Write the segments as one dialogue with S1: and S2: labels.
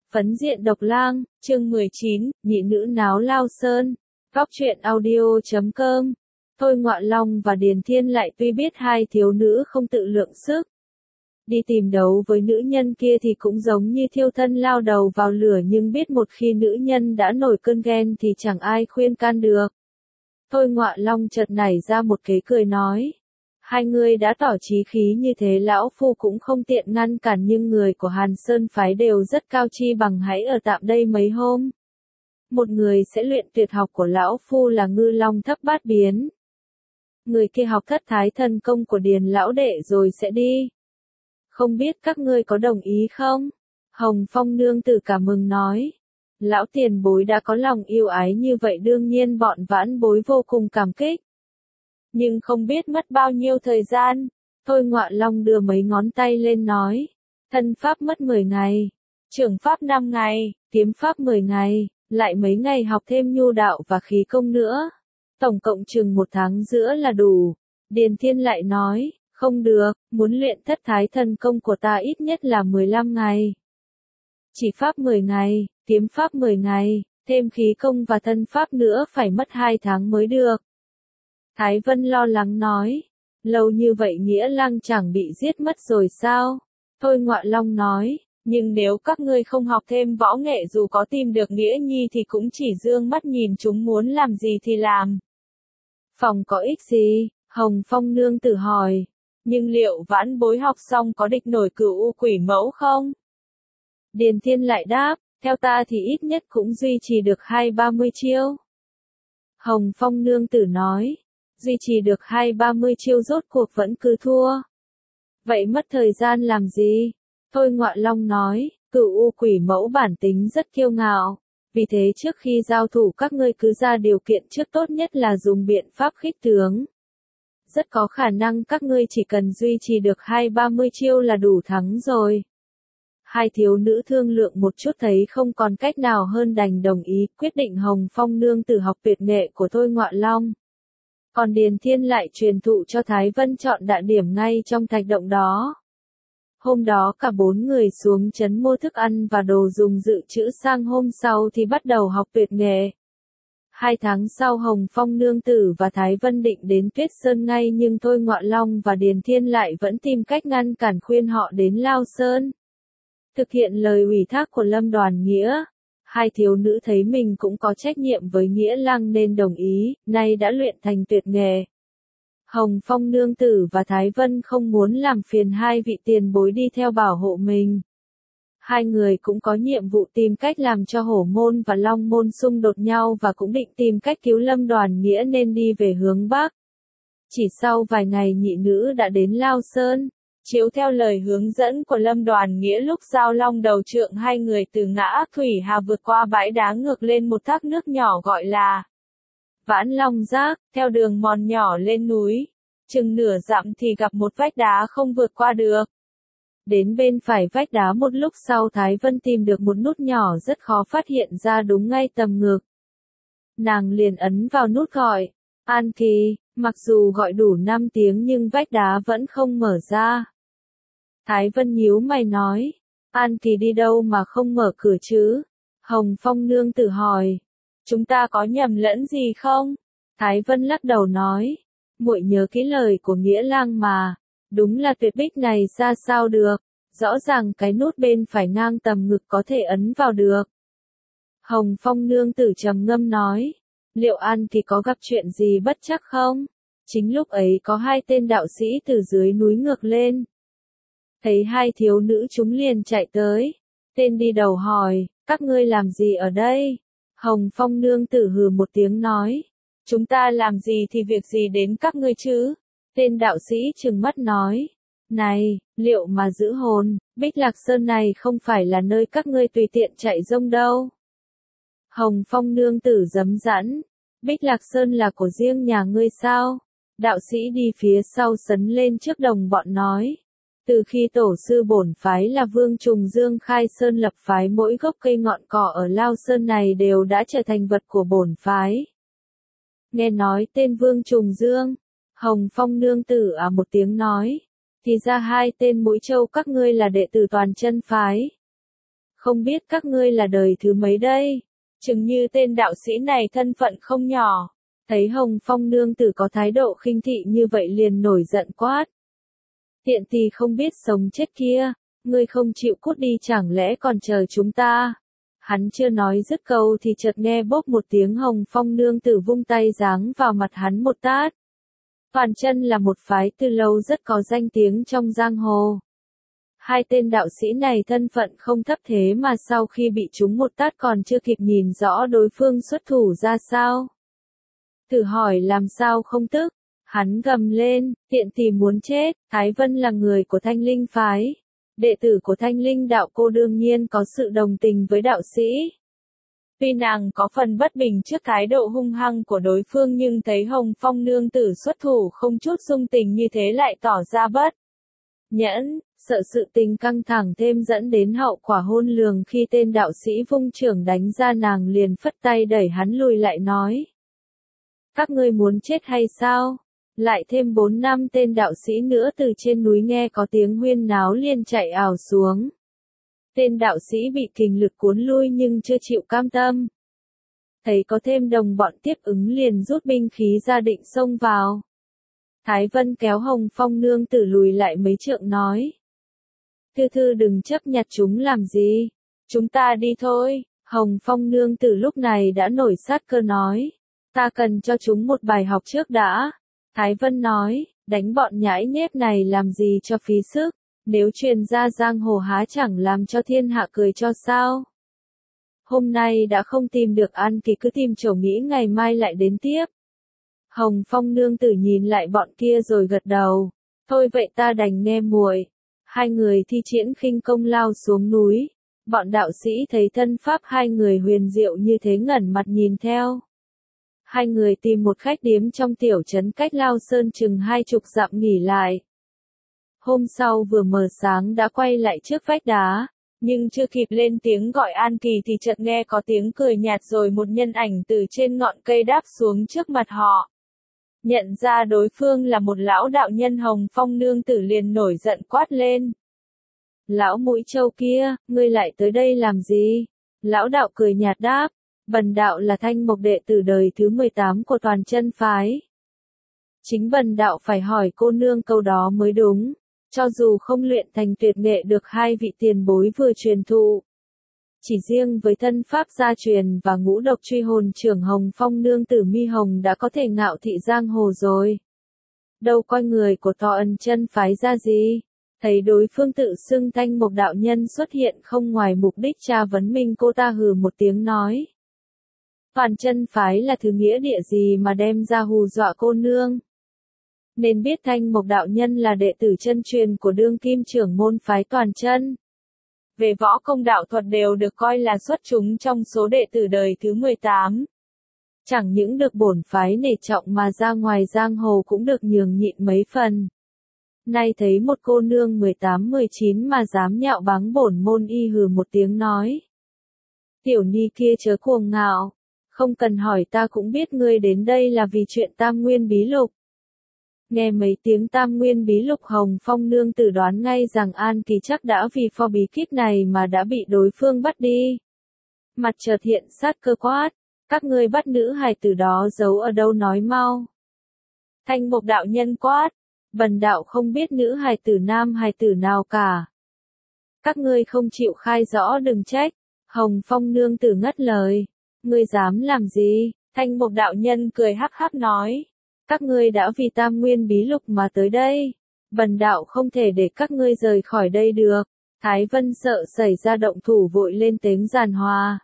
S1: Phấn diện độc lang, chương 19, nhị nữ náo Lao Sơn. Góc truyện audio.com. Thôi Ngọa Long và Điền Thiên lại tuy biết hai thiếu nữ không tự lượng sức đi tìm đấu với nữ nhân kia thì cũng giống như thiêu thân lao đầu vào lửa, nhưng biết một khi nữ nhân đã nổi cơn ghen thì chẳng ai khuyên can được. Thôi Ngọa Long chợt nảy ra một kế cười nói: hai người đã tỏ chí khí như thế, lão phu cũng không tiện ngăn cản, nhưng người của Hàn Sơn phái đều rất cao, chi bằng hãy ở tạm đây mấy hôm. Một người sẽ luyện tuyệt học của lão phu là Ngư Long Thấp Bát Biến. Người kia học thất thái thần công của Điền lão đệ rồi sẽ đi. Không biết các ngươi có đồng ý không? Hồng Phong nương tử cảm mừng nói: lão tiền bối đã có lòng yêu ái như vậy, đương nhiên bọn vãn bối vô cùng cảm kích. Nhưng không biết mất bao nhiêu thời gian. Thôi Ngọa Long đưa mấy ngón tay lên nói: thân pháp mất 10 ngày, trưởng pháp 5 ngày, kiếm pháp 10 ngày, lại mấy ngày học thêm nhu đạo và khí công nữa. Tổng cộng chừng 1 tháng giữa là đủ. Điền Thiên lại nói: không được, muốn luyện thất thái thần công của ta ít nhất là 15 ngày. Chỉ pháp 10 ngày, kiếm pháp 10 ngày, thêm khí công và thân pháp nữa phải mất 2 tháng mới được. Thái Vân lo lắng nói: lâu như vậy Nghĩa Lăng chẳng bị giết mất rồi sao? Thôi Ngọa Long nói: nhưng nếu các ngươi không học thêm võ nghệ, dù có tìm được Nghĩa Nhi thì cũng chỉ dương mắt nhìn chúng muốn làm gì thì làm. Phòng có ích gì? Hồng Phong nương tử hỏi. Nhưng liệu vãn bối học xong có địch nổi Cửu U Quỷ Mẫu không? Điền Thiên lại đáp: theo ta thì ít nhất cũng duy trì được 20-30 chiêu. Hồng Phong nương tử nói: duy trì được 20-30 chiêu rốt cuộc vẫn cứ thua. Vậy mất thời gian làm gì? Thôi Ngọa Long nói: Cửu U Quỷ Mẫu bản tính rất kiêu ngạo. Vì thế trước khi giao thủ các ngươi cứ ra điều kiện trước, tốt nhất là dùng biện pháp khích tướng. Rất có khả năng các ngươi chỉ cần duy trì được 20-30 chiêu là đủ thắng rồi. Hai thiếu nữ thương lượng một chút thấy không còn cách nào hơn đành đồng ý, quyết định Hồng Phong nương tử học tuyệt nghệ của Thôi Ngọa Long. Còn Điền Thiên lại truyền thụ cho Thái Vân chọn đạ điểm ngay trong thạch động đó. Hôm đó cả 4 người xuống trấn mua thức ăn và đồ dùng dự trữ, sang hôm sau thì bắt đầu học tuyệt nghệ. 2 tháng sau Hồng Phong nương tử và Thái Vân định đến Tuyết Sơn ngay, nhưng Thôi Ngọa Long và Điền Thiên lại vẫn tìm cách ngăn cản, khuyên họ đến Lao Sơn. Thực hiện lời ủy thác của Lâm Đoàn Nghĩa, hai thiếu nữ thấy mình cũng có trách nhiệm với Nghĩa Lăng nên đồng ý, nay đã luyện thành tuyệt nghệ. Hồng Phong nương tử và Thái Vân không muốn làm phiền hai vị tiền bối đi theo bảo hộ mình. Hai người cũng có nhiệm vụ tìm cách làm cho Hổ Môn và Long Môn xung đột nhau, và cũng định tìm cách cứu Lâm Đoàn Nghĩa nên đi về hướng Bắc. Chỉ sau vài ngày nhị nữ đã đến Lao Sơn. Chiếu theo lời hướng dẫn của Lâm Đoàn Nghĩa, lúc giao long đầu trượng, hai người từ ngã Thủy Hà vượt qua bãi đá ngược lên một thác nước nhỏ gọi là Vãn Long Giác, theo đường mòn nhỏ lên núi. Chừng nửa dặm thì gặp một vách đá không vượt qua được. Đến bên phải vách đá một lúc sau, Thái Vân tìm được một nút nhỏ rất khó phát hiện ra đúng ngay tầm ngực. Nàng liền ấn vào nút gọi An Kỳ, mặc dù gọi đủ 5 tiếng nhưng vách đá vẫn không mở ra. Thái Vân nhíu mày nói: An Kỳ đi đâu mà không mở cửa chứ? Hồng Phong nương tử hỏi: chúng ta có nhầm lẫn gì không? Thái Vân lắc đầu nói: muội nhớ kỹ lời của Nghĩa Lang mà. Đúng là tuyệt bích này ra sao được, rõ ràng cái nút bên phải ngang tầm ngực có thể ấn vào được. Hồng Phong nương tử trầm ngâm nói: liệu An Kỳ có gặp chuyện gì bất trắc không? Chính lúc ấy có 2 tên đạo sĩ từ dưới núi ngược lên. Thấy hai thiếu nữ chúng liền chạy tới. Tên đi đầu hỏi: các ngươi làm gì ở đây? Hồng Phong nương tử hừ một tiếng nói: chúng ta làm gì thì việc gì đến các ngươi chứ? Tên đạo sĩ trừng mắt nói: này, liệu mà giữ hồn, Bích Lạc Sơn này không phải là nơi các ngươi tùy tiện chạy rông đâu. Hồng Phong nương tử giấm giẵn: Bích Lạc Sơn là của riêng nhà ngươi sao? Đạo sĩ đi phía sau sấn lên trước đồng bọn nói: từ khi tổ sư bổn phái là Vương Trùng Dương khai sơn lập phái, mỗi gốc cây ngọn cỏ ở Lao Sơn này đều đã trở thành vật của bổn phái. Nghe nói tên Vương Trùng Dương, Hồng Phong nương tử một tiếng nói: thì ra 2 tên Mũi Châu các ngươi là đệ tử Toàn Chân phái. Không biết các ngươi là đời thứ mấy đây? Chừng như tên đạo sĩ này thân phận không nhỏ. Thấy Hồng Phong nương tử có thái độ khinh thị như vậy liền nổi giận quát. Tiện tỳ không biết sống chết kia, ngươi không chịu cút đi chẳng lẽ còn chờ chúng ta? Hắn chưa nói dứt câu thì chợt nghe bốp một tiếng Hồng Phong nương tử vung tay giáng vào mặt hắn một tát. Toàn chân là một phái từ lâu rất có danh tiếng trong giang hồ. Hai tên đạo sĩ này thân phận không thấp thế mà sau khi bị trúng một tát còn chưa kịp nhìn rõ đối phương xuất thủ ra sao. Thử hỏi làm sao không tức, hắn gầm lên, tiện tỳ muốn chết. Thái Vân là người của Thanh Linh phái. Đệ tử của Thanh Linh đạo cô đương nhiên có sự đồng tình với đạo sĩ. Tuy nàng có phần bất bình trước thái độ hung hăng của đối phương nhưng thấy Hồng Phong nương tử xuất thủ không chút dung tình như thế lại tỏ ra bất nhẫn, sợ sự tình căng thẳng thêm dẫn đến hậu quả khôn lường khi tên đạo sĩ vung chưởng đánh ra nàng liền phất tay đẩy hắn lùi lại nói. Các ngươi muốn chết hay sao? Lại thêm 4-5 tên đạo sĩ nữa từ trên núi nghe có tiếng huyên náo liền chạy ảo xuống. Tên đạo sĩ bị kình lực cuốn lui nhưng chưa chịu cam tâm. Thấy có thêm đồng bọn tiếp ứng liền rút binh khí ra định xông vào. Thái Vân kéo Hồng Phong nương tử lùi lại mấy trượng nói. Thư thư đừng chấp nhặt chúng làm gì. Chúng ta đi thôi. Hồng Phong nương tử lúc này đã nổi sát cơ nói. Ta cần cho chúng một bài học trước đã. Thái Vân nói, đánh bọn nhãi nhép này làm gì cho phí sức. Nếu truyền ra giang hồ há chẳng làm cho thiên hạ cười cho sao. Hôm nay đã không tìm được An Kỳ cứ tìm chỗ nghĩ ngày mai lại đến tiếp. Hồng Phong nương tử nhìn lại bọn kia rồi gật đầu. Thôi vậy ta đành nghe muội. Hai người thi triển khinh công lao xuống núi. Bọn đạo sĩ thấy thân pháp hai người huyền diệu như thế ngẩn mặt nhìn theo. Hai người tìm một khách điếm trong tiểu trấn cách Lao Sơn chừng 20 dặm nghỉ lại. Hôm sau vừa mờ sáng đã quay lại trước vách đá, nhưng chưa kịp lên tiếng gọi An Kỳ thì chợt nghe có tiếng cười nhạt rồi một nhân ảnh từ trên ngọn cây đáp xuống trước mặt họ. Nhận ra đối phương là một lão đạo nhân Hồng Phong nương tử liền nổi giận quát lên. Lão mũi trâu kia, ngươi lại tới đây làm gì? Lão đạo cười nhạt đáp, bần đạo là Thanh Mộc đệ tử đời thứ 18 của Toàn Chân phái. Chính bần đạo phải hỏi cô nương câu đó mới đúng. Cho dù không luyện thành tuyệt nghệ được hai vị tiền bối vừa truyền thụ. Chỉ riêng với thân pháp gia truyền và ngũ độc truy hồn trưởng Hồng Phong nương tử mi hồng đã có thể ngạo thị giang hồ rồi. Đâu coi người của Toàn Chân phái ra gì. Thấy đối phương tự xưng Thanh Mộc đạo nhân xuất hiện không ngoài mục đích tra vấn mình cô ta hừ một tiếng nói. Toàn Chân phái là thứ nghĩa địa gì mà đem ra hù dọa cô nương. Nên biết Thanh Mộc đạo nhân là đệ tử chân truyền của đương kim trưởng môn phái Toàn Chân. Về võ công đạo thuật đều được coi là xuất chúng trong số đệ tử đời thứ 18. Chẳng những được bổn phái nể trọng mà ra ngoài giang hồ cũng được nhường nhịn mấy phần. Nay thấy một cô nương 18-19 mà dám nhạo báng bổn môn y hừ một tiếng nói. Tiểu ni kia chớ cuồng ngạo, không cần hỏi ta cũng biết ngươi đến đây là vì chuyện Tam Nguyên Bí Lục. Nghe mấy tiếng Tam Nguyên Bí Lục Hồng Phong nương tử đoán ngay rằng An Kỳ chắc đã vì pho bí kíp này mà đã bị đối phương bắt đi. Mặt chợt hiện sát cơ quát, các ngươi bắt nữ hài tử đó giấu ở đâu nói mau. Thanh Mộc đạo nhân quát, bần đạo không biết nữ hài tử nam hài tử nào cả. Các ngươi không chịu khai rõ đừng trách. Hồng Phong nương tử ngắt lời, ngươi dám làm gì? Thanh Mộc đạo nhân cười hắc hắc nói. Các ngươi đã vì Tam Nguyên Bí Lục mà tới đây. Bần đạo không thể để các ngươi rời khỏi đây được. Thái Vân sợ xảy ra động thủ vội lên tiếng giàn hòa.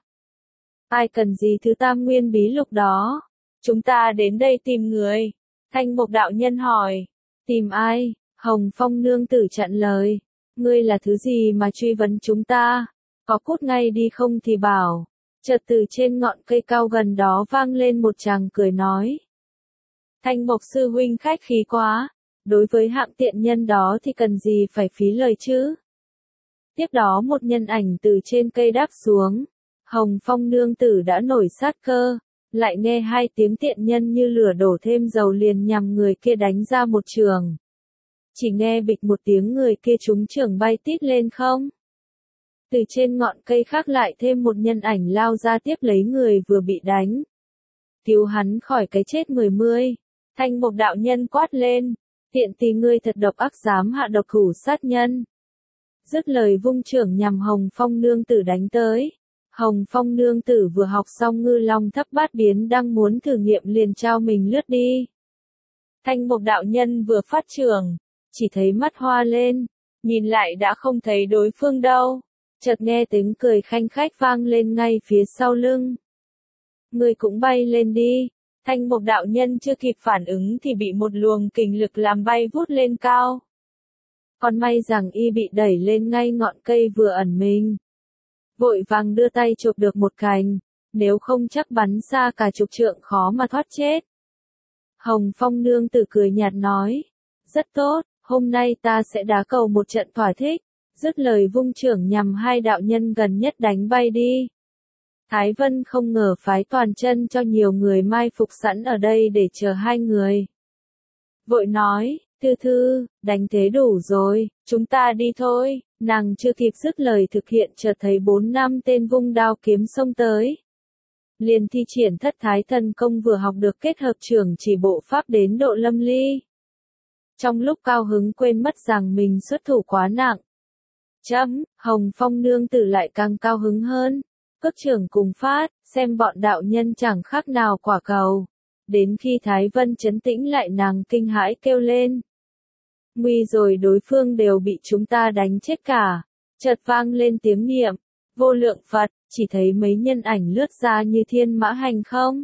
S1: Ai cần gì thứ Tam Nguyên Bí Lục đó? Chúng ta đến đây tìm người. Thanh Mộc đạo nhân hỏi. Tìm ai? Hồng Phong nương tử chặn lời. Ngươi là thứ gì mà truy vấn chúng ta? Có cút ngay đi không thì bảo. Chợt từ trên ngọn cây cao gần đó vang lên một chàng cười nói. Thanh Mộc sư huynh khách khí quá, đối với hạng tiện nhân đó thì cần gì phải phí lời chứ. Tiếp đó một nhân ảnh từ trên cây đáp xuống, Hồng Phong nương tử đã nổi sát cơ, lại nghe hai tiếng tiện nhân như lửa đổ thêm dầu liền nhằm người kia đánh ra một trường. Chỉ nghe bịch một tiếng người kia trúng chưởng bay tít lên không. Từ trên ngọn cây khác lại thêm một nhân ảnh lao ra tiếp lấy người vừa bị đánh. Cứu hắn khỏi cái chết mười mươi. Thanh Mục đạo nhân quát lên. Tiện tỳ ngươi thật độc ác, dám hạ độc thủ sát nhân. Dứt lời vung chưởng nhằm Hồng Phong nương tử đánh tới. Hồng Phong nương tử vừa học xong ngư long thấp bát biến đang muốn thử nghiệm liền trao mình lướt đi. Thanh Mục đạo nhân vừa phát chưởng, chỉ thấy mắt hoa lên, nhìn lại đã không thấy đối phương đâu. Chợt nghe tiếng cười khanh khách vang lên ngay phía sau lưng. Người cũng bay lên đi. Thanh Mục đạo nhân chưa kịp phản ứng thì bị một luồng kình lực làm bay vút lên cao. Còn may rằng y bị đẩy lên ngay ngọn cây vừa ẩn mình. Vội vàng đưa tay chụp được một cành, nếu không chắc bắn xa cả chục trượng khó mà thoát chết. Hồng Phong nương tử cười nhạt nói, rất tốt, hôm nay ta sẽ đá cầu một trận thỏa thích. Dứt lời vung chưởng nhằm hai đạo nhân gần nhất đánh bay đi. Thái Vân không ngờ phái toàn chân cho nhiều người mai phục sẵn ở đây để chờ hai người. Vội nói, Thư Thư, đánh thế đủ rồi, chúng ta đi thôi. Nàng chưa kịp dứt lời thực hiện chợt thấy 4-5 tên vung đao kiếm xông tới. Liền thi triển thất thái thần công vừa học được kết hợp trưởng chỉ bộ pháp đến độ lâm ly. Trong lúc cao hứng quên mất rằng mình xuất thủ quá nặng. Hồng Phong nương tử lại càng cao hứng hơn. Cước trưởng cùng phát, xem bọn đạo nhân chẳng khác nào quả cầu. Đến khi Thái Vân trấn tĩnh lại nàng kinh hãi kêu lên. Nguy rồi, đối phương đều bị chúng ta đánh chết cả. Chợt vang lên tiếng niệm, vô lượng Phật, chỉ thấy mấy nhân ảnh lướt ra như thiên mã hành không.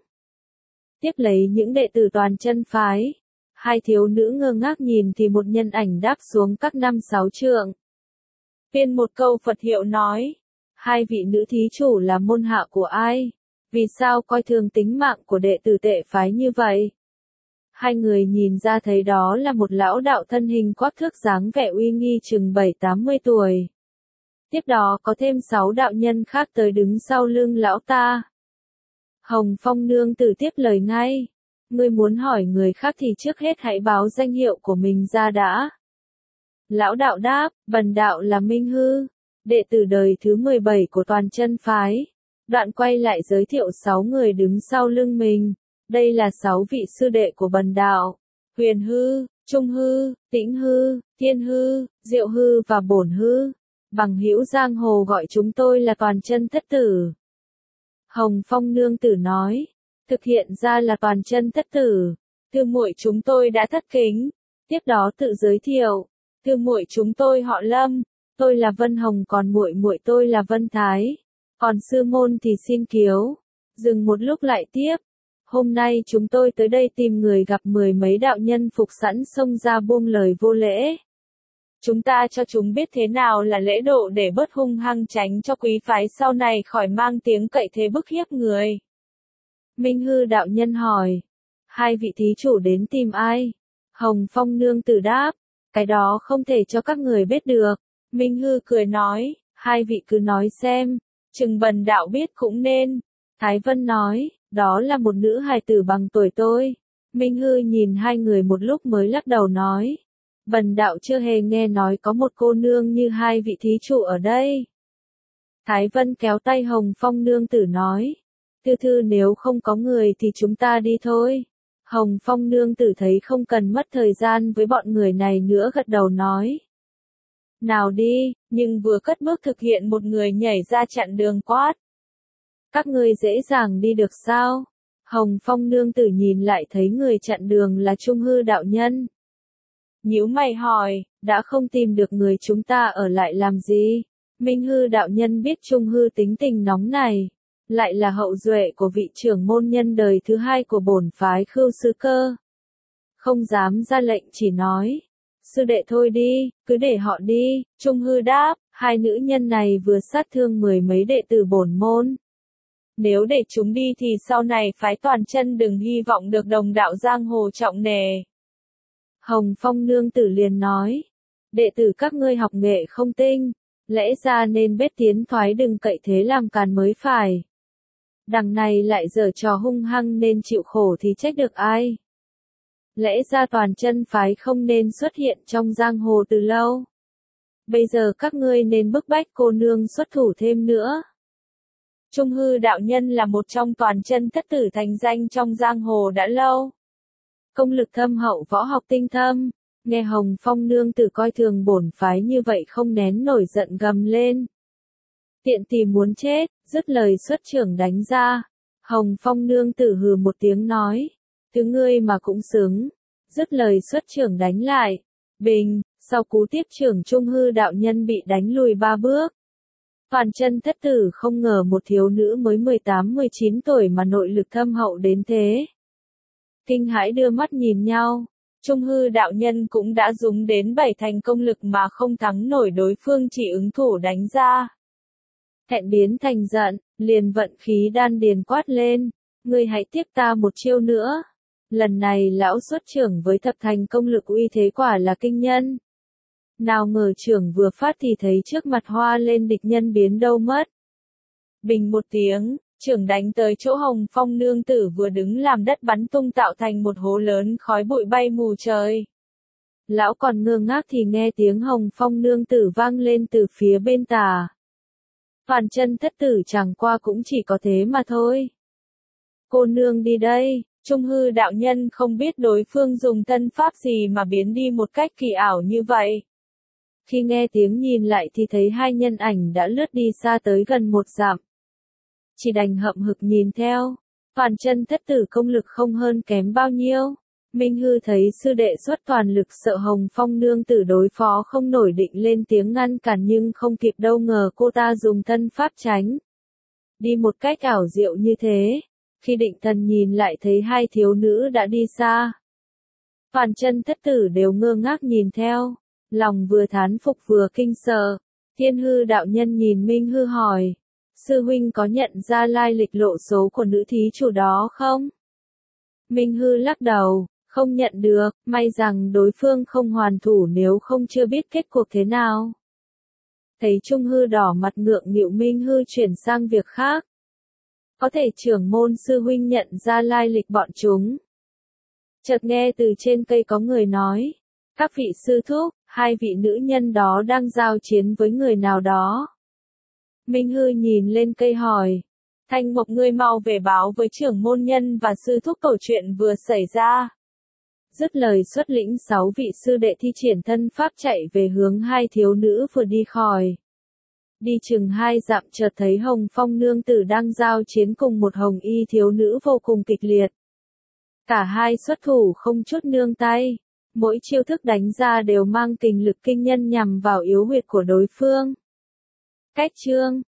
S1: Tiếp lấy những đệ tử toàn chân phái. Hai thiếu nữ ngơ ngác nhìn thì một nhân ảnh đáp xuống các 5-6 trượng. Tuyên một câu Phật hiệu nói. Hai vị nữ thí chủ là môn hạ của ai? Vì sao coi thường tính mạng của đệ tử tệ phái như vậy? Hai người nhìn ra thấy đó là một lão đạo thân hình quắc thước dáng vẻ uy nghi chừng 7-80 tuổi. Tiếp đó có thêm 6 đạo nhân khác tới đứng sau lưng lão ta. Hồng Phong nương tử tiếp lời ngay. Ngươi muốn hỏi người khác thì trước hết hãy báo danh hiệu của mình ra đã. Lão đạo đáp, bần đạo là Minh Hư, đệ tử đời thứ 17 của toàn chân phái. Đoạn quay lại giới thiệu 6 người đứng sau lưng mình. Đây là 6 vị sư đệ của bần đạo. Huyền Hư, Trung Hư, Tĩnh Hư, Thiên Hư, Diệu Hư và Bổn Hư. Bằng hữu giang hồ gọi chúng tôi là toàn chân thất tử. Hồng Phong nương tử nói. Thực hiện ra là toàn chân thất tử. Thư muội chúng tôi đã thất kính. Tiếp đó tự giới thiệu. Thư muội chúng tôi họ Lâm. Tôi là Vân Hồng, còn muội muội tôi là Vân Thái. Còn sư môn thì xin kiếu. Dừng một lúc lại tiếp. Hôm nay chúng tôi tới đây tìm người gặp 10 mấy đạo nhân phục sẵn xông ra buông lời vô lễ. Chúng ta cho chúng biết thế nào là lễ độ để bớt hung hăng, tránh cho quý phái sau này khỏi mang tiếng cậy thế bức hiếp người. Minh Hư đạo nhân hỏi. Hai vị thí chủ đến tìm ai? Hồng Phong nương tử đáp. Cái đó không thể cho các người biết được. Minh Hư cười nói. Hai vị cứ nói xem. Chừng bần đạo biết cũng nên. Thái Vân nói. Đó là một nữ hài tử bằng tuổi tôi. Minh Hư nhìn hai người một lúc mới lắc đầu nói. Bần đạo chưa hề nghe nói có một cô nương như hai vị thí chủ ở đây. Thái Vân kéo tay Hồng Phong nương tử nói. Thư Thư, nếu không có người thì chúng ta đi thôi. Hồng Phong nương tử thấy không cần mất thời gian với bọn người này nữa gật đầu nói. Nào đi, nhưng vừa cất bước thực hiện một người nhảy ra chặn đường quát. Các ngươi dễ dàng đi được sao? Hồng Phong nương tử nhìn lại thấy người chặn đường là Trung Hư đạo nhân. Nhíu mày hỏi, đã không tìm được người chúng ta ở lại làm gì? Minh Hư đạo nhân biết Trung Hư tính tình nóng này, lại là hậu duệ của vị trưởng môn nhân đời thứ 2 của bổn phái Khưu Sư Cơ. Không dám ra lệnh, chỉ nói. Sư đệ thôi đi, cứ để họ đi. Trung Hư đáp, hai nữ nhân này vừa sát thương 10 mấy đệ tử bổn môn. Nếu để chúng đi thì sau này phái toàn chân đừng hy vọng được đồng đạo giang hồ trọng nề. Hồng Phong nương tử liền nói. Đệ tử các ngươi học nghệ không tinh, lẽ ra nên biết tiến thoái đừng cậy thế làm càn mới phải. Đằng này lại giở trò hung hăng nên chịu khổ thì trách được ai. Lẽ ra toàn chân phái không nên xuất hiện trong giang hồ từ lâu. Bây giờ các ngươi nên bức bách cô nương xuất thủ thêm nữa. Trung hư đạo nhân là một trong toàn chân thất tử thành danh trong giang hồ đã lâu. Công lực thâm hậu, võ học tinh thâm, nghe Hồng Phong nương tử coi thường bổn phái như vậy không nén nổi giận gầm lên. Tiện tì muốn chết, dứt lời xuất trưởng đánh ra. Hồng Phong nương tử hừ một tiếng nói, thứ ngươi mà cũng xứng, dứt lời xuất trưởng đánh lại. Bình, sau cú tiếp trưởng Trung hư đạo nhân bị đánh lùi 3 bước. Toàn chân thất tử không ngờ một thiếu nữ mới 18-19 tuổi mà nội lực thâm hậu đến thế. Kinh hãi đưa mắt nhìn nhau, Trung hư đạo nhân cũng đã dùng đến 7 thành công lực mà không thắng nổi đối phương chỉ ứng thủ đánh ra. Thẹn biến thành giận, liền vận khí đan điền quát lên, ngươi hãy tiếp ta một chiêu nữa. Lần này lão xuất trưởng với thập thành công lực uy thế quả là kinh nhân. Nào ngờ trưởng vừa phát thì thấy trước mặt hoa lên địch nhân biến đâu mất. Bình một tiếng, trưởng đánh tới chỗ Hồng Phong nương tử vừa đứng làm đất bắn tung tạo thành một hố lớn khói bụi bay mù trời. Lão còn ngơ ngác thì nghe tiếng Hồng Phong nương tử vang lên từ phía bên tà. Toàn chân thất tử chẳng qua cũng chỉ có thế mà thôi. Cô nương đi đây, Trung hư đạo nhân không biết đối phương dùng thân pháp gì mà biến đi một cách kỳ ảo như vậy. Khi nghe tiếng nhìn lại thì thấy hai nhân ảnh đã lướt đi xa tới gần 1 dặm. Chỉ đành hậm hực nhìn theo, toàn chân thất tử công lực không hơn kém bao nhiêu. Minh hư thấy sư đệ xuất toàn lực sợ Hồng Phong nương tử đối phó không nổi định lên tiếng ngăn cản nhưng không kịp đâu ngờ cô ta dùng thân pháp tránh. Đi một cách ảo diệu như thế, khi định thần nhìn lại thấy hai thiếu nữ đã đi xa. Toàn chân thất tử đều ngơ ngác nhìn theo, lòng vừa thán phục vừa kinh sợ. Thiên hư đạo nhân nhìn Minh hư hỏi, sư huynh có nhận ra lai lịch lộ số của nữ thí chủ đó không? Minh hư lắc đầu, không nhận được, may rằng đối phương không hoàn thủ nếu không chưa biết kết cuộc thế nào. Thấy Trung hư đỏ mặt ngượng nghịu Minh hư chuyển sang việc khác. Có thể trưởng môn sư huynh nhận ra lai lịch bọn chúng. Chợt nghe từ trên cây có người nói, các vị sư thúc, hai vị nữ nhân đó đang giao chiến với người nào đó. Minh hư nhìn lên cây hỏi, Thanh Mộc ngươi mau về báo với trưởng môn nhân và sư thúc câu chuyện vừa xảy ra. Dứt lời xuất lĩnh 6 vị sư đệ thi triển thân pháp chạy về hướng hai thiếu nữ vừa đi khỏi. Đi chừng 2 dặm chợt thấy Hồng Phong nương tử đang giao chiến cùng một hồng y thiếu nữ vô cùng kịch liệt. Cả hai xuất thủ không chút nương tay, mỗi chiêu thức đánh ra đều mang kình lực kinh nhân nhằm vào yếu huyệt của đối phương. Cách chương